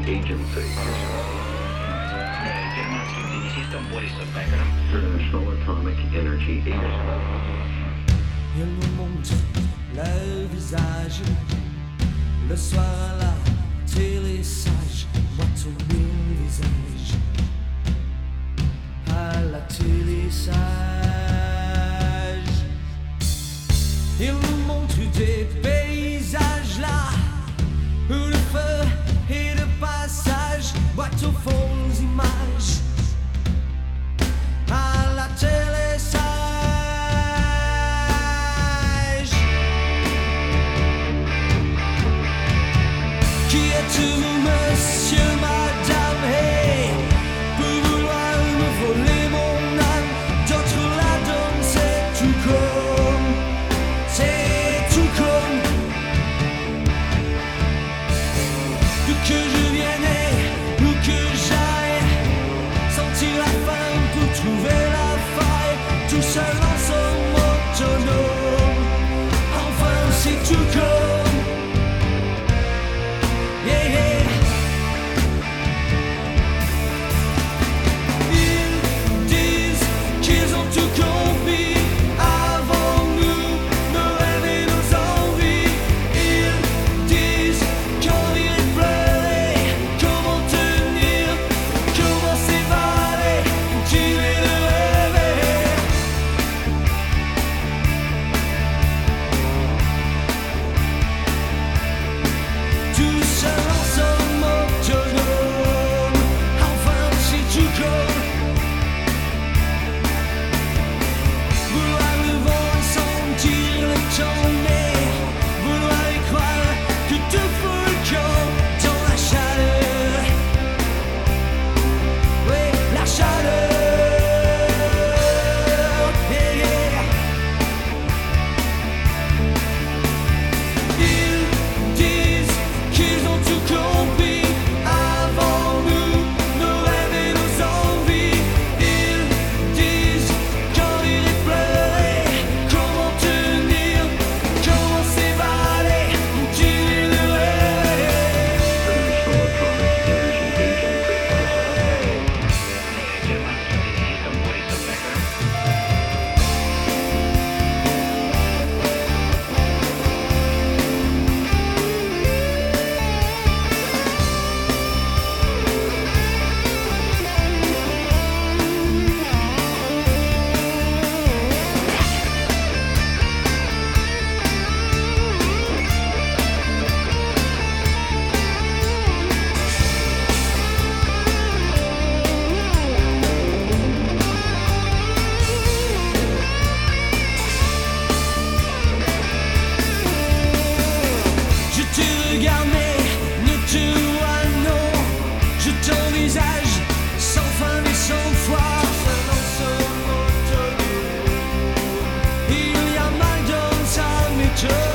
Agency. Германский теннисистом Борисом Бекером. International Atomic Energy Agency. Il nous montre le visage, le soir à la télé sage, moi tourner le visage, à la télé sage. Il nous montre des paysages là, où le feu et le passage, boîte au fond images, à la télé sage. Qui êtes-vous, monsieur, madame, hey, pour vouloir me voler mon âme? D'autres la donnent, c'est tout comme, d'où que je vienne, où que j'aille, sentir la faim pour trouver la faille, tout seul en son autonome, enfin c'est tout comme. Yeah, yeah. Ils disent qu'ils ont tout compris avant nous, nos rêves et nos envies. Ils disent qu'envie de pleurer, comment tenir, comment s'évader, continuer de rêver. Tout seul en somme autonome, enfin c'est tout comme. Vouloir le vent et sentir le tourner, vouloir y croire que tout fout le camp dans la chaleur. Oui, la chaleur. Yeah, yeah. Ils disent qu'ils ont tout compris avant nous, nos rêves et nos envies. Ils disent qu'envie de pleurer, comment tenir, comment s'évader, continuer de rêver. International Atomic Energy Agency. Германский теннисистом Борисом Бекером. Je te regarde mais ne te vois non, je t'envisage sans fin mais sans foi. Il y a mal dans sa méthode.